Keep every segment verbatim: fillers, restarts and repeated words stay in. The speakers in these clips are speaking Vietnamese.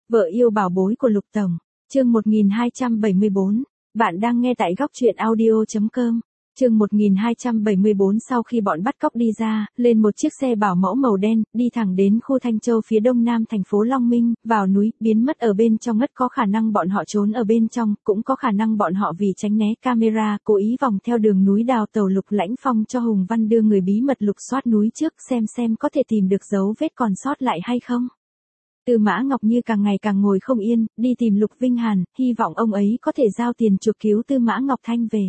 Vợ yêu bảo bối của Lục Tổng, chương một nghìn hai trăm bảy mươi bốn, bạn đang nghe tại góc truyện audio chấm com. Chương một nghìn hai trăm bảy mươi bốn. Sau khi bọn bắt cóc đi ra, lên một chiếc xe bảo mẫu màu đen, đi thẳng đến khu Thanh Châu phía đông nam thành phố Long Minh, vào núi, biến mất ở bên trong ngất. Có khả năng bọn họ trốn ở bên trong, cũng có khả năng bọn họ vì tránh né camera, cố ý vòng theo đường núi đào tẩu. Lục Lãnh Phong cho Hùng Văn đưa người bí mật lục soát núi trước, xem xem có thể tìm được dấu vết còn sót lại hay không. Tư Mã Ngọc Như càng ngày càng ngồi không yên, đi tìm Lục Vinh Hàn, hy vọng ông ấy có thể giao tiền chuộc cứu Tư Mã Ngọc Thanh về.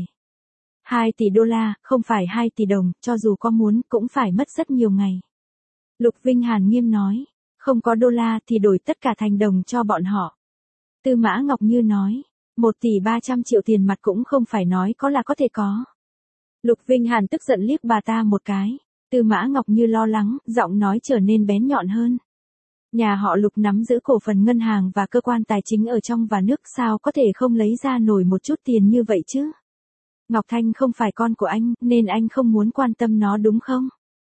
hai tỷ đô la, không phải hai tỷ đồng, cho dù có muốn, cũng phải mất rất nhiều ngày. Lục Vinh Hàn nghiêm nói, không có đô la thì đổi tất cả thành đồng cho bọn họ. Tư Mã Ngọc Như nói, một tỷ ba trăm triệu tiền mặt cũng không phải nói có là có thể có. Lục Vinh Hàn tức giận liếc bà ta một cái. Tư Mã Ngọc Như lo lắng, giọng nói trở nên bén nhọn hơn. Nhà họ Lục nắm giữ cổ phần ngân hàng và cơ quan tài chính ở trong và nước, sao có thể không lấy ra nổi một chút tiền như vậy chứ? Ngọc Thanh không phải con của anh, nên anh không muốn quan tâm nó đúng không?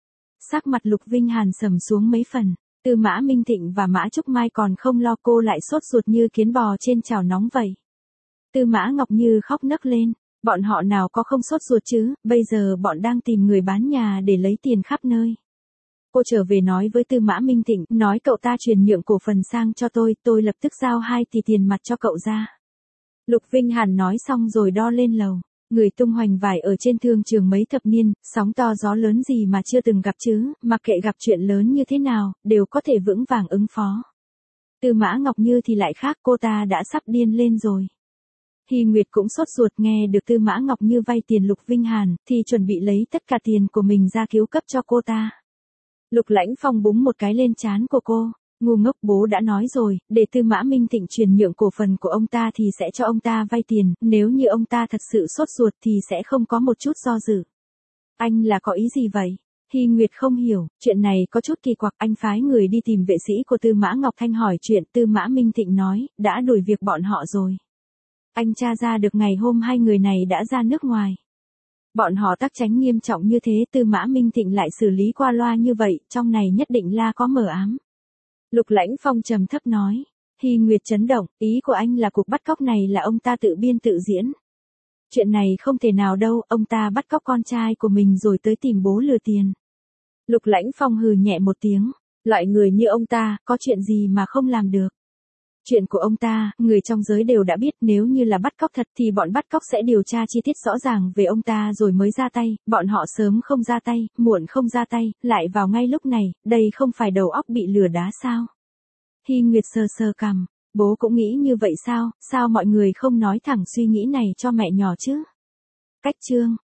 Sắc mặt Lục Vinh Hàn sầm xuống mấy phần. Tư Mã Minh Thịnh và Mã Trúc Mai còn không lo, cô lại sốt ruột như kiến bò trên chảo nóng vậy. Tư Mã Ngọc Như khóc nấc lên. Bọn họ nào có không sốt ruột chứ, bây giờ bọn đang tìm người bán nhà để lấy tiền khắp nơi. Cô trở về nói với Tư Mã Minh Thịnh, nói cậu ta truyền nhượng cổ phần sang cho tôi, tôi lập tức giao hai tỷ tiền mặt cho cậu ra. Lục Vinh Hàn nói xong rồi đo lên lầu. Người tung hoành vải ở trên thương trường mấy thập niên, sóng to gió lớn gì mà chưa từng gặp chứ, mặc kệ gặp chuyện lớn như thế nào, đều có thể vững vàng ứng phó. Tư Mã Ngọc Như thì lại khác, cô ta đã sắp điên lên rồi. Hy Nguyệt cũng sốt ruột nghe được Tư Mã Ngọc Như vay tiền Lục Vinh Hàn, thì chuẩn bị lấy tất cả tiền của mình ra cứu cấp cho cô ta. Lục Lãnh Phong búng một cái lên trán của cô, ngu ngốc, bố đã nói rồi, để Tư Mã Minh Thịnh truyền nhượng cổ phần của ông ta thì sẽ cho ông ta vay tiền, nếu như ông ta thật sự sốt ruột thì sẽ không có một chút do dự. Anh là có ý gì vậy? Hy Nguyệt không hiểu, chuyện này có chút kỳ quặc. Anh phái người đi tìm vệ sĩ của Tư Mã Ngọc Thanh hỏi chuyện. Tư Mã Minh Thịnh nói, đã đuổi việc bọn họ rồi. Anh tra ra được ngày hôm hai người này đã ra nước ngoài. Bọn họ tắc tránh nghiêm trọng như thế, Tư Mã Minh Thịnh lại xử lý qua loa như vậy, trong này nhất định là có mờ ám. Lục Lãnh Phong trầm thấp nói. Hy Nguyệt chấn động, ý của anh là cuộc bắt cóc này là ông ta tự biên tự diễn. Chuyện này không thể nào đâu, ông ta bắt cóc con trai của mình rồi tới tìm bố lừa tiền. Lục Lãnh Phong hừ nhẹ một tiếng, loại người như ông ta, có chuyện gì mà không làm được. Chuyện của ông ta, người trong giới đều đã biết, nếu như là bắt cóc thật thì bọn bắt cóc sẽ điều tra chi tiết rõ ràng về ông ta rồi mới ra tay, bọn họ sớm không ra tay, muộn không ra tay, lại vào ngay lúc này, đây không phải đầu óc bị lừa đá sao? Hy Nguyệt sờ sờ cằm, bố cũng nghĩ như vậy sao, sao mọi người không nói thẳng suy nghĩ này cho mẹ nhỏ chứ? Cách chương